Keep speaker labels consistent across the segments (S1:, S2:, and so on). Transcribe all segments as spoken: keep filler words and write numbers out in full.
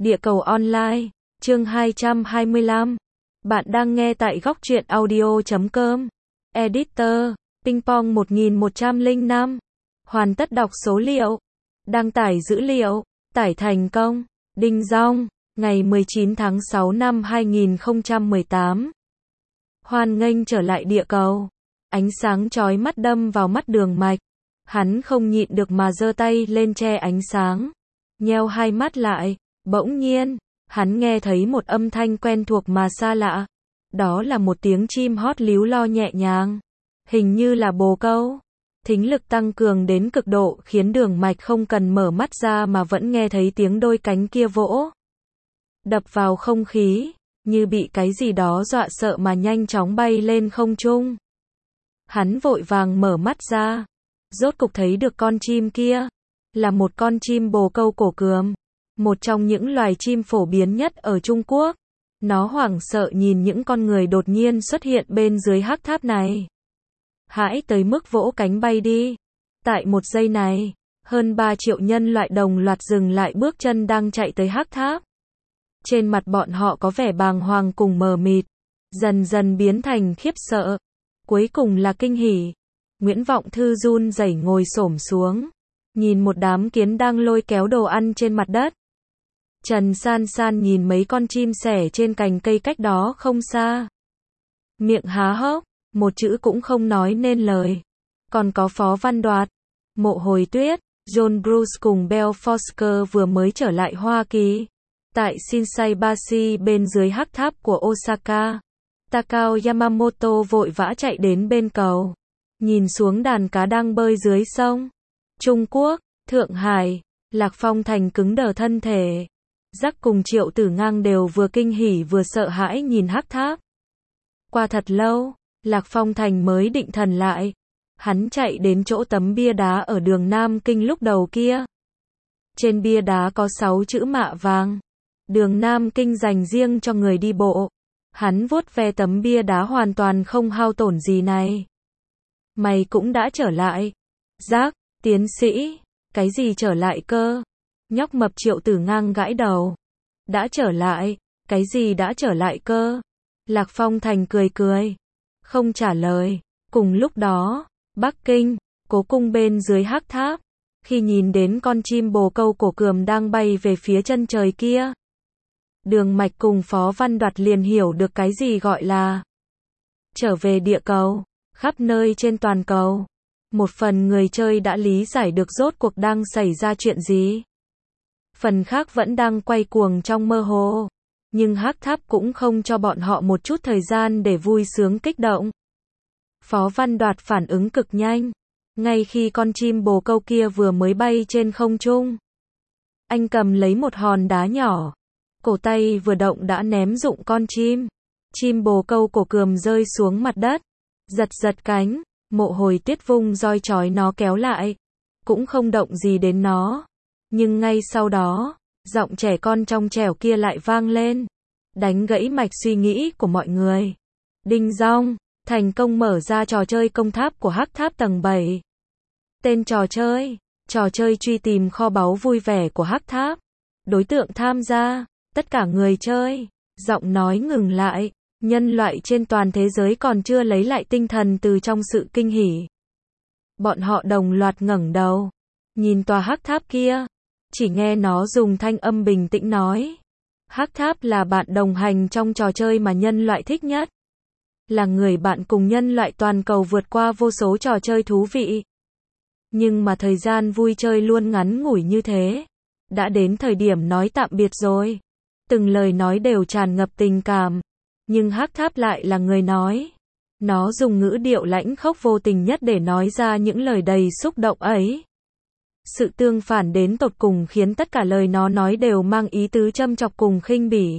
S1: Địa cầu online, chương hai trăm hai mươi lăm. Bạn đang nghe tại góc truyện audio chấm com. Editor, Ping Pong một nghìn một trăm lẻ năm. Hoàn tất đọc số liệu. Đăng tải dữ liệu. Tải thành công. Đinh Dong, ngày mười chín tháng sáu năm hai nghìn không trăm mười tám. Hoan nghênh trở lại địa cầu. Ánh sáng chói mắt đâm vào mắt Đường Mạch. Hắn không nhịn được mà giơ tay lên che ánh sáng. Nheo hai mắt lại. Bỗng nhiên, hắn nghe thấy một âm thanh quen thuộc mà xa lạ. Đó là một tiếng chim hót líu lo nhẹ nhàng. Hình như là bồ câu. Thính lực tăng cường đến cực độ khiến Đường Mạch không cần mở mắt ra mà vẫn nghe thấy tiếng đôi cánh kia vỗ. Đập vào không khí, như bị cái gì đó dọa sợ mà nhanh chóng bay lên không trung. Hắn vội vàng mở mắt ra. Rốt cục thấy được con chim kia. Là một con chim bồ câu cổ cườm. Một trong những loài chim phổ biến nhất ở Trung Quốc. Nó hoảng sợ nhìn những con người đột nhiên xuất hiện bên dưới hắc tháp này. Hãi tới mức vỗ cánh bay đi. Tại một giây này, hơn ba triệu nhân loại đồng loạt dừng lại bước chân đang chạy tới hắc tháp. Trên mặt bọn họ có vẻ bàng hoàng cùng mờ mịt, dần dần biến thành khiếp sợ, cuối cùng là kinh hỉ. Nguyễn Vọng Thư run rẩy ngồi xổm xuống, nhìn một đám kiến đang lôi kéo đồ ăn trên mặt đất. Trần San San nhìn mấy con chim sẻ trên cành cây cách đó không xa. Miệng há hốc, một chữ cũng không nói nên lời. Còn có Phó Văn Đoạt, Mộ Hồi Tuyết, John Bruce cùng Bell Foster vừa mới trở lại Hoa Kỳ. Tại Shinsaibashi bên dưới hắc tháp của Osaka, Takao Yamamoto vội vã chạy đến bên cầu. Nhìn xuống đàn cá đang bơi dưới sông. Trung Quốc, Thượng Hải, Lạc Phong Thành cứng đờ thân thể. Giác cùng Triệu Tử Ngang đều vừa kinh hỉ vừa sợ hãi nhìn hắc tháp. Qua thật lâu, Lạc Phong Thành mới định thần lại. Hắn chạy đến chỗ tấm bia đá ở đường Nam Kinh lúc đầu kia. Trên bia đá có sáu chữ mạ vàng. Đường Nam Kinh dành riêng cho người đi bộ. Hắn vuốt ve tấm bia đá hoàn toàn không hao tổn gì này. Mày cũng đã trở lại. Giác, tiến sĩ, cái gì trở lại cơ? Nhóc mập Triệu Tử Ngang gãi đầu. Đã trở lại, cái gì đã trở lại cơ? Lạc Phong Thành cười cười. Không trả lời. Cùng lúc đó, Bắc Kinh, Cố Cung bên dưới hắc tháp. Khi nhìn đến con chim bồ câu cổ cườm đang bay về phía chân trời kia. Đường Mạch cùng Phó Văn Đoạt liền hiểu được cái gì gọi là trở về địa cầu. Khắp nơi trên toàn cầu, một phần người chơi đã lý giải được rốt cuộc đang xảy ra chuyện gì. Phần khác vẫn đang quay cuồng trong mơ hồ. Nhưng hắc tháp cũng không cho bọn họ một chút thời gian để vui sướng kích động. Phó Văn Đoạt phản ứng cực nhanh. Ngay khi con chim bồ câu kia vừa mới bay trên không trung, anh cầm lấy một hòn đá nhỏ. Cổ tay vừa động đã ném dụng con chim. Chim bồ câu cổ cườm rơi xuống mặt đất. Giật giật cánh. Mộ Hồi Tuyết vung roi chói nó kéo lại. Cũng không động gì đến nó. Nhưng ngay sau đó, giọng trẻ con trong trẻo kia lại vang lên. Đánh gãy mạch suy nghĩ của mọi người. Đinh Dong, thành công mở ra trò chơi công tháp của hắc tháp tầng bảy. Tên trò chơi, trò chơi truy tìm kho báu vui vẻ của hắc tháp. Đối tượng tham gia, tất cả người chơi. Giọng nói ngừng lại. Nhân loại trên toàn thế giới còn chưa lấy lại tinh thần từ trong sự kinh hỉ. Bọn họ đồng loạt ngẩng đầu. Nhìn tòa hắc tháp kia. Chỉ nghe nó dùng thanh âm bình tĩnh nói. Hắc tháp là bạn đồng hành trong trò chơi mà nhân loại thích nhất. Là người bạn cùng nhân loại toàn cầu vượt qua vô số trò chơi thú vị. Nhưng mà thời gian vui chơi luôn ngắn ngủi như thế. Đã đến thời điểm nói tạm biệt rồi. Từng lời nói đều tràn ngập tình cảm. Nhưng hắc tháp lại là người nói. Nó dùng ngữ điệu lãnh khốc vô tình nhất để nói ra những lời đầy xúc động ấy. Sự tương phản đến tột cùng khiến tất cả lời nó nói đều mang ý tứ châm chọc cùng khinh bỉ.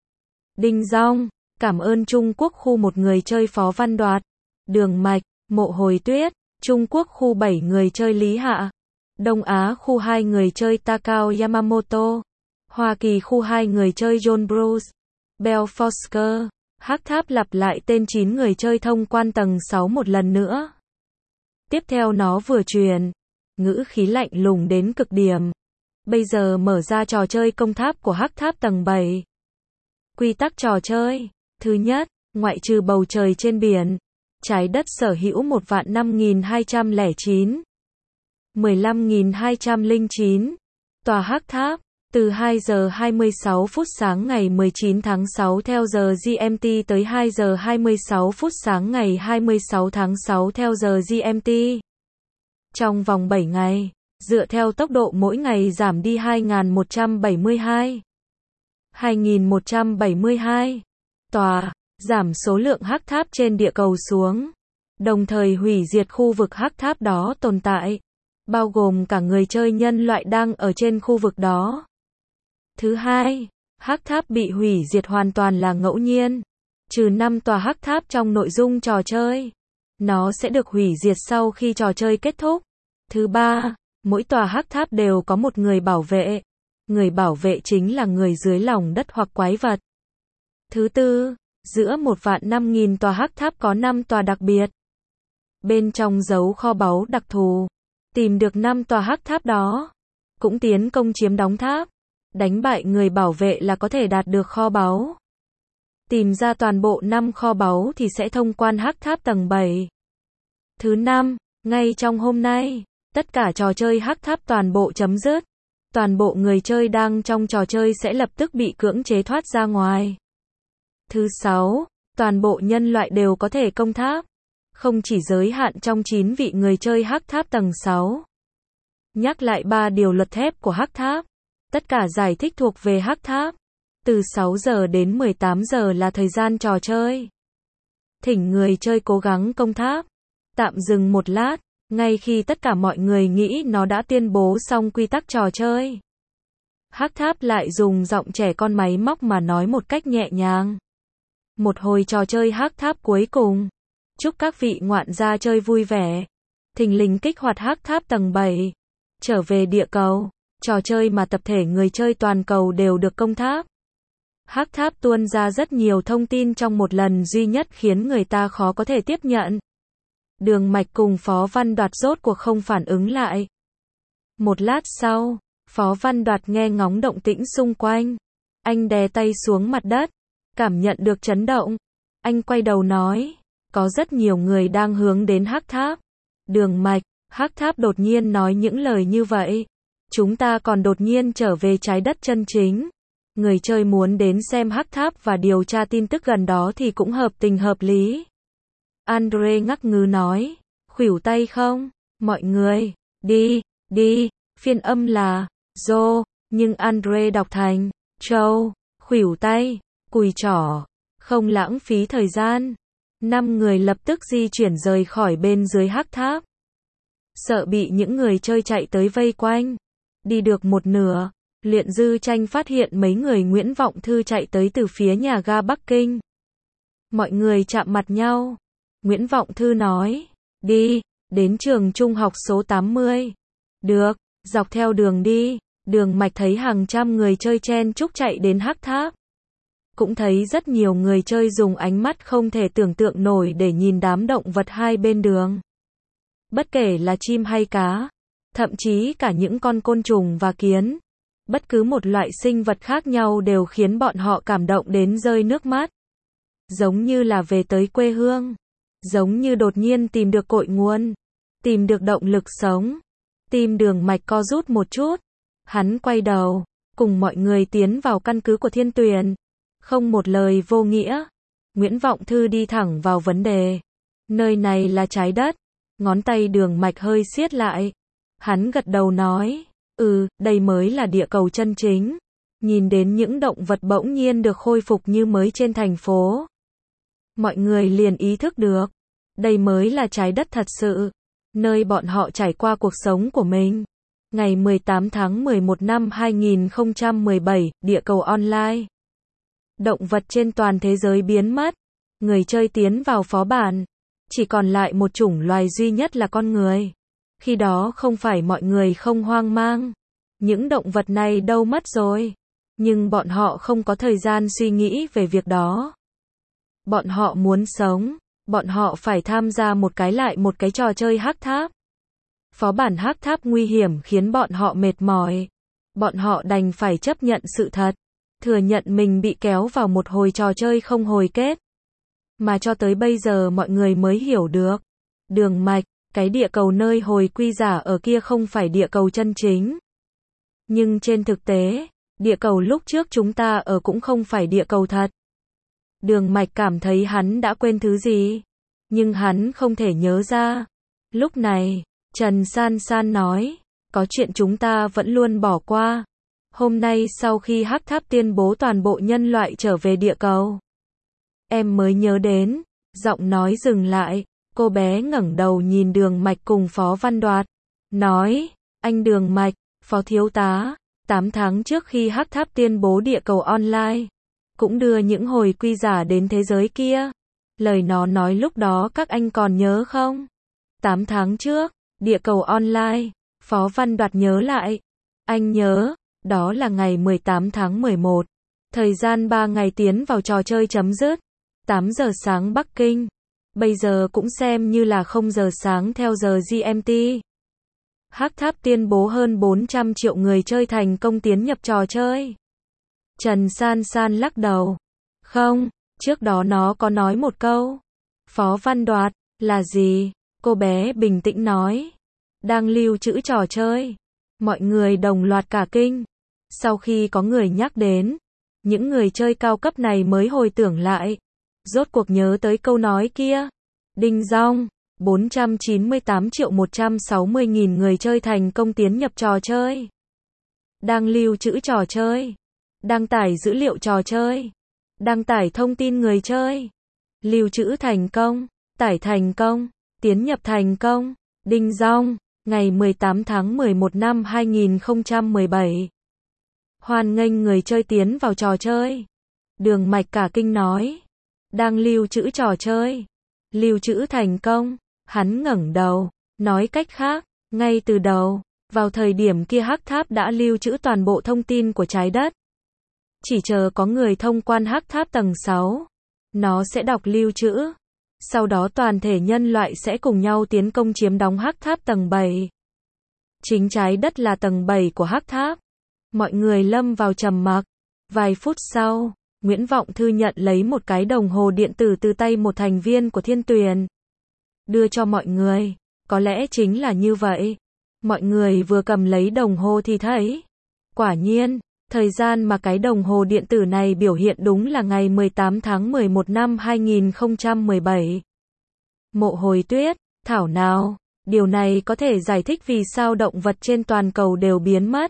S1: Đinh Dong, cảm ơn Trung Quốc khu một người chơi Phó Văn Đoạt. Đường Mạch, Mộ Hồi Tuyết, Trung Quốc khu bảy người chơi Lý Hạ. Đông Á khu hai người chơi Takao Yamamoto. Hoa Kỳ khu hai người chơi John Bruce, Bell Foster. Hắc tháp lặp lại tên chín người chơi thông quan tầng sáu một lần nữa. Tiếp theo nó vừa truyền, ngữ khí lạnh lùng đến cực điểm. Bây giờ mở ra trò chơi công tháp của hắc tháp tầng bảy. Quy tắc trò chơi. Thứ nhất, ngoại trừ bầu trời trên biển, trái đất sở hữu một vạn năm nghìn hai trăm lẻ chín, mười lăm nghìn hai trăm lẻ chín tòa hắc tháp. Từ hai giờ hai mươi sáu phút sáng ngày mười chín tháng sáu theo giờ giê em tê tới hai giờ hai mươi sáu phút sáng ngày hai mươi sáu tháng sáu theo giờ giê em tê. Trong vòng bảy ngày, dựa theo tốc độ mỗi ngày giảm đi hai nghìn một trăm bảy mươi hai, hai nghìn một trăm bảy mươi hai tòa, giảm số lượng hắc tháp trên địa cầu xuống, đồng thời hủy diệt khu vực hắc tháp đó tồn tại, bao gồm cả người chơi nhân loại đang ở trên khu vực đó. Thứ hai, hắc tháp bị hủy diệt hoàn toàn là ngẫu nhiên, trừ năm tòa hắc tháp trong nội dung trò chơi. Nó sẽ được hủy diệt sau khi trò chơi kết thúc. Thứ ba, mỗi tòa hắc tháp đều có một người bảo vệ. Người bảo vệ chính là người dưới lòng đất hoặc quái vật. Thứ tư, giữa một vạn năm nghìn tòa hắc tháp có năm tòa đặc biệt. Bên trong giấu kho báu đặc thù. Tìm được năm tòa hắc tháp đó, cũng tiến công chiếm đóng tháp. Đánh bại người bảo vệ là có thể đạt được kho báu. Tìm ra toàn bộ năm kho báu thì sẽ thông quan hắc tháp tầng bảy. Thứ năm, ngay trong hôm nay, tất cả trò chơi hắc tháp toàn bộ chấm dứt. Toàn bộ người chơi đang trong trò chơi sẽ lập tức bị cưỡng chế thoát ra ngoài. Thứ sáu, toàn bộ nhân loại đều có thể công tháp. Không chỉ giới hạn trong chín vị người chơi hắc tháp tầng sáu. Nhắc lại ba điều luật thép của hắc tháp. Tất cả giải thích thuộc về hắc tháp. Từ sáu giờ đến mười tám giờ là thời gian trò chơi. Thỉnh người chơi cố gắng công tháp. Tạm dừng một lát, ngay khi tất cả mọi người nghĩ nó đã tuyên bố xong quy tắc trò chơi. Hắc tháp lại dùng giọng trẻ con máy móc mà nói một cách nhẹ nhàng. Một hồi trò chơi hắc tháp cuối cùng. Chúc các vị ngoạn gia chơi vui vẻ. Thình lình kích hoạt hắc tháp tầng bảy. Trở về địa cầu. Trò chơi mà tập thể người chơi toàn cầu đều được công tháp. Hắc tháp tuôn ra rất nhiều thông tin trong một lần duy nhất khiến người ta khó có thể tiếp nhận. Đường Mạch cùng Phó Văn Đoạt rốt cuộc không phản ứng lại. Một lát sau, Phó Văn Đoạt nghe ngóng động tĩnh xung quanh. Anh đè tay xuống mặt đất, cảm nhận được chấn động. Anh quay đầu nói, có rất nhiều người đang hướng đến hắc tháp. Đường Mạch, hắc tháp đột nhiên nói những lời như vậy. Chúng ta còn đột nhiên trở về trái đất chân chính. Người chơi muốn đến xem hắc tháp và điều tra tin tức gần đó thì cũng hợp tình hợp lý. Andre ngắc ngứ nói, khuỷu tay không? Mọi người, đi, đi, phiên âm là, Joe, nhưng Andre đọc thành, Châu, khuỷu tay, cùi trỏ, không lãng phí thời gian. Năm người lập tức di chuyển rời khỏi bên dưới hắc tháp. Sợ bị những người chơi chạy tới vây quanh. Đi được một nửa, Luyện Dư Tranh phát hiện mấy người Nguyễn Vọng Thư chạy tới từ phía nhà ga Bắc Kinh. Mọi người chạm mặt nhau. Nguyễn Vọng Thư nói, đi, đến trường trung học số tám mươi. Được, dọc theo đường đi. Đường Mạch thấy hàng trăm người chơi chen chúc chạy đến hắc tháp. Cũng thấy rất nhiều người chơi dùng ánh mắt không thể tưởng tượng nổi để nhìn đám động vật hai bên đường. Bất kể là chim hay cá, thậm chí cả những con côn trùng và kiến. Bất cứ một loại sinh vật khác nhau đều khiến bọn họ cảm động đến rơi nước mắt. Giống như là về tới quê hương. Giống như đột nhiên tìm được cội nguồn. Tìm được động lực sống. Tim Đường Mạch co rút một chút. Hắn quay đầu, cùng mọi người tiến vào căn cứ của Thiên Tuyền. Không một lời vô nghĩa. Nguyễn Vọng Thư đi thẳng vào vấn đề. Nơi này là trái đất. Ngón tay Đường Mạch hơi siết lại. Hắn gật đầu nói, ừ, đây mới là địa cầu chân chính. Nhìn đến những động vật bỗng nhiên được khôi phục như mới trên thành phố. Mọi người liền ý thức được. Đây mới là trái đất thật sự. Nơi bọn họ trải qua cuộc sống của mình. Ngày mười tám tháng mười một năm hai nghìn không trăm mười bảy, địa cầu online. Động vật trên toàn thế giới biến mất. Người chơi tiến vào phó bản. Chỉ còn lại một chủng loài duy nhất là con người. Khi đó không phải mọi người không hoang mang. Những động vật này đâu mất rồi. Nhưng bọn họ không có thời gian suy nghĩ về việc đó. Bọn họ muốn sống. Bọn họ phải tham gia một cái lại một cái trò chơi hắc tháp. Phó bản hắc tháp nguy hiểm khiến bọn họ mệt mỏi. Bọn họ đành phải chấp nhận sự thật, thừa nhận mình bị kéo vào một hồi trò chơi không hồi kết. Mà cho tới bây giờ mọi người mới hiểu được. Đường mạch, cái địa cầu nơi hồi quy giả ở kia không phải địa cầu chân chính. Nhưng trên thực tế, địa cầu lúc trước chúng ta ở cũng không phải địa cầu thật. Đường mạch cảm thấy hắn đã quên thứ gì, nhưng hắn không thể nhớ ra. Lúc này, Trần San San nói, có chuyện chúng ta vẫn luôn bỏ qua. Hôm nay sau khi Hắc Tháp tuyên bố toàn bộ nhân loại trở về địa cầu, em mới nhớ đến. Giọng nói dừng lại, cô bé ngẩng đầu nhìn Đường Mạch cùng Phó Văn Đoạt, nói, anh Đường Mạch, Phó Thiếu tá, tám tháng trước khi Hắc Tháp tuyên bố địa cầu online, cũng đưa những hồi quy giả đến thế giới kia. Lời nó nói lúc đó các anh còn nhớ không? tám tháng trước, địa cầu online, Phó Văn Đoạt nhớ lại. Anh nhớ, đó là ngày mười tám tháng mười một. Thời gian ba ngày tiến vào trò chơi chấm dứt. tám giờ sáng Bắc Kinh. Bây giờ cũng xem như là không giờ sáng theo giờ giê em tê. Hắc Tháp tuyên bố hơn bốn trăm triệu người chơi thành công tiến nhập trò chơi. Trần San San lắc đầu. Không, trước đó nó có nói một câu. Phó Văn Đoạt, là gì? Cô bé bình tĩnh nói. Đang lưu trữ trò chơi. Mọi người đồng loạt cả kinh. Sau khi có người nhắc đến, những người chơi cao cấp này mới hồi tưởng lại. Rốt cuộc nhớ tới câu nói kia. Đinh dong, bốn trăm chín mươi tám triệu một trăm sáu mươi nghìn người chơi thành công tiến nhập trò chơi. Đang lưu trữ trò chơi. Đăng tải dữ liệu trò chơi. Đăng tải thông tin người chơi. Lưu trữ thành công. Tải thành công. Tiến nhập thành công. Đinh dong, ngày mười tám tháng mười một năm hai nghìn không trăm mười bảy. Hoan nghênh người chơi tiến vào trò chơi. Đường Mạch cả kinh nói. Đang lưu trữ trò chơi. Lưu trữ thành công. Hắn ngẩng đầu, nói cách khác, ngay từ đầu, vào thời điểm kia Hắc Tháp đã lưu trữ toàn bộ thông tin của trái đất. Chỉ chờ có người thông quan Hắc Tháp tầng sáu, nó sẽ đọc lưu trữ. Sau đó toàn thể nhân loại sẽ cùng nhau tiến công chiếm đóng Hắc Tháp tầng bảy. Chính trái đất là tầng bảy của Hắc Tháp. Mọi người lâm vào trầm mặc. Vài phút sau, Nguyễn Vọng Thư nhận lấy một cái đồng hồ điện tử từ tay một thành viên của Thiên Tuyền. Đưa cho mọi người. Có lẽ chính là như vậy. Mọi người vừa cầm lấy đồng hồ thì thấy. Quả nhiên, thời gian mà cái đồng hồ điện tử này biểu hiện đúng là ngày mười tám tháng mười một năm hai nghìn không trăm mười bảy. Mộ Hồi Tuyết, thảo nào, điều này có thể giải thích vì sao động vật trên toàn cầu đều biến mất.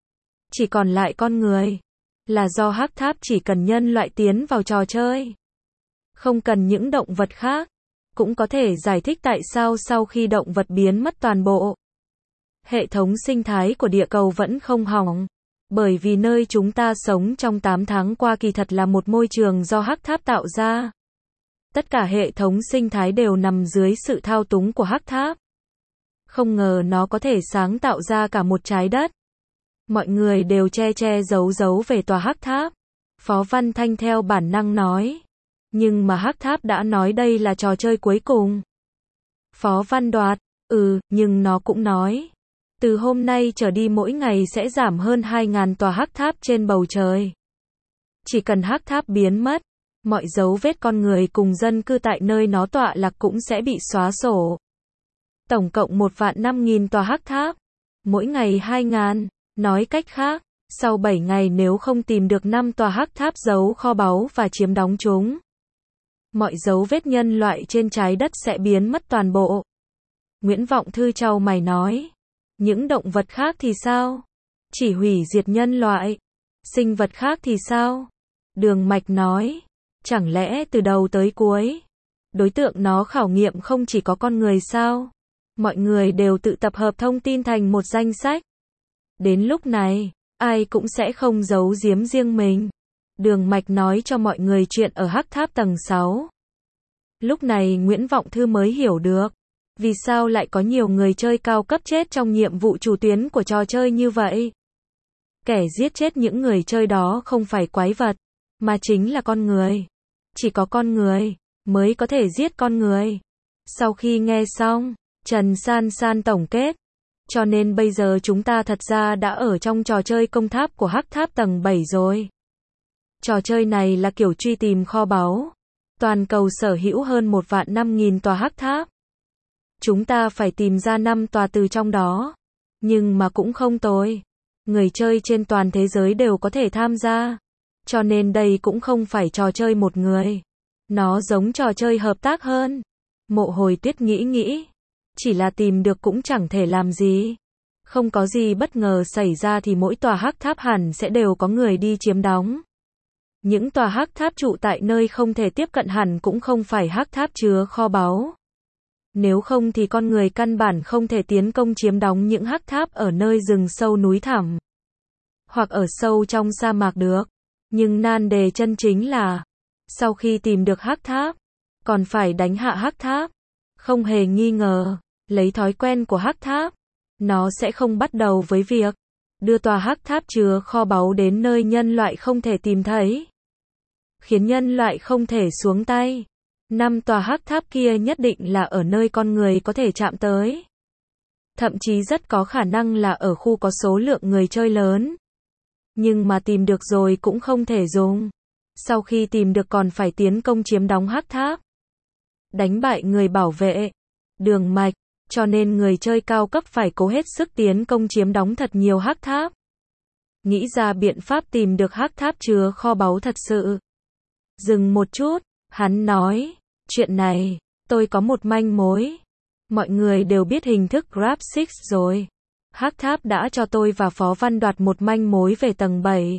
S1: Chỉ còn lại con người. Là do Hắc Tháp chỉ cần nhân loại tiến vào trò chơi. Không cần những động vật khác. Cũng có thể giải thích tại sao sau khi động vật biến mất toàn bộ, hệ thống sinh thái của địa cầu vẫn không hỏng. Bởi vì nơi chúng ta sống trong tám tháng qua kỳ thật là một môi trường do Hắc Tháp tạo ra. Tất cả hệ thống sinh thái đều nằm dưới sự thao túng của Hắc Tháp. Không ngờ nó có thể sáng tạo ra cả một trái đất. Mọi người đều che che giấu giấu về tòa Hắc Tháp. Phó Văn Thanh theo bản năng nói. Nhưng mà Hắc Tháp đã nói đây là trò chơi cuối cùng. Phó Văn Đoạt, ừ, nhưng nó cũng nói. Từ hôm nay trở đi mỗi ngày sẽ giảm hơn hai nghìn tòa Hắc Tháp trên bầu trời. Chỉ cần Hắc Tháp biến mất, mọi dấu vết con người cùng dân cư tại nơi nó tọa lạc cũng sẽ bị xóa sổ. Tổng cộng một vạn năm nghìn tòa Hắc Tháp. Mỗi ngày hai nghìn. Nói cách khác, sau bảy ngày nếu không tìm được năm tòa Hắc Tháp giấu kho báu và chiếm đóng chúng, mọi dấu vết nhân loại trên trái đất sẽ biến mất toàn bộ. Nguyễn Vọng Thư chau mày nói. Những động vật khác thì sao? Chỉ hủy diệt nhân loại. Sinh vật khác thì sao? Đường Mạch nói. Chẳng lẽ từ đầu tới cuối, đối tượng nó khảo nghiệm không chỉ có con người sao? Mọi người đều tự tập hợp thông tin thành một danh sách. Đến lúc này, ai cũng sẽ không giấu giếm riêng mình. Đường Mạch nói cho mọi người chuyện ở Hắc Tháp tầng sáu. Lúc này Nguyễn Vọng Thư mới hiểu được. Vì sao lại có nhiều người chơi cao cấp chết trong nhiệm vụ chủ tuyến của trò chơi như vậy? Kẻ giết chết những người chơi đó không phải quái vật, mà chính là con người. Chỉ có con người mới có thể giết con người. Sau khi nghe xong, Trần San San tổng kết. Cho nên bây giờ chúng ta thật ra đã ở trong trò chơi công tháp của hắc tháp tầng bảy rồi. Trò chơi này là kiểu truy tìm kho báu. Toàn cầu sở hữu hơn một vạn năm nghìn tòa hắc tháp. Chúng ta phải tìm ra năm tòa từ trong đó. Nhưng mà cũng không tồi. Người chơi trên toàn thế giới đều có thể tham gia. Cho nên đây cũng không phải trò chơi một người. Nó giống trò chơi hợp tác hơn. Mộ Hồi Tuyết nghĩ nghĩ. Chỉ là tìm được cũng chẳng thể làm gì. Không có gì bất ngờ xảy ra thì mỗi tòa hắc tháp hẳn sẽ đều có người đi chiếm đóng. Những tòa hắc tháp trụ tại nơi không thể tiếp cận hẳn cũng không phải hắc tháp chứa kho báu. Nếu không thì con người căn bản không thể tiến công chiếm đóng những hắc tháp ở nơi rừng sâu núi thẳm. Hoặc ở sâu trong sa mạc được. Nhưng nan đề chân chính là, sau khi tìm được hắc tháp, còn phải đánh hạ hắc tháp. Không hề nghi ngờ, lấy thói quen của hắc tháp, nó sẽ không bắt đầu với việc đưa tòa hắc tháp chứa kho báu đến nơi nhân loại không thể tìm thấy. Khiến nhân loại không thể xuống tay. Năm tòa hắc tháp kia nhất định là ở nơi con người có thể chạm tới. Thậm chí rất có khả năng là ở khu có số lượng người chơi lớn. Nhưng mà tìm được rồi cũng không thể dùng. Sau khi tìm được còn phải tiến công chiếm đóng hắc tháp. Đánh bại người bảo vệ. Đường mạch. Cho nên người chơi cao cấp phải cố hết sức tiến công chiếm đóng thật nhiều hắc tháp. Nghĩ ra biện pháp tìm được hắc tháp chứa kho báu thật sự. Dừng một chút, hắn nói, chuyện này, tôi có một manh mối. Mọi người đều biết hình thức Grab sáu rồi. Hắc tháp đã cho tôi và Phó Văn Đoạt một manh mối về tầng bảy.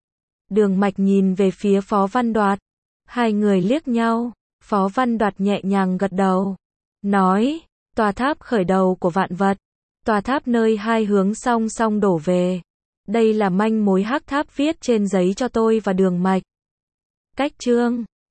S1: Đường mạch nhìn về phía Phó Văn Đoạt. Hai người liếc nhau, Phó Văn Đoạt nhẹ nhàng gật đầu. Nói, tòa tháp khởi đầu của vạn vật. Tòa tháp nơi hai hướng song song đổ về. Đây là manh mối hắc tháp viết trên giấy cho tôi và đường mạch. Cách chương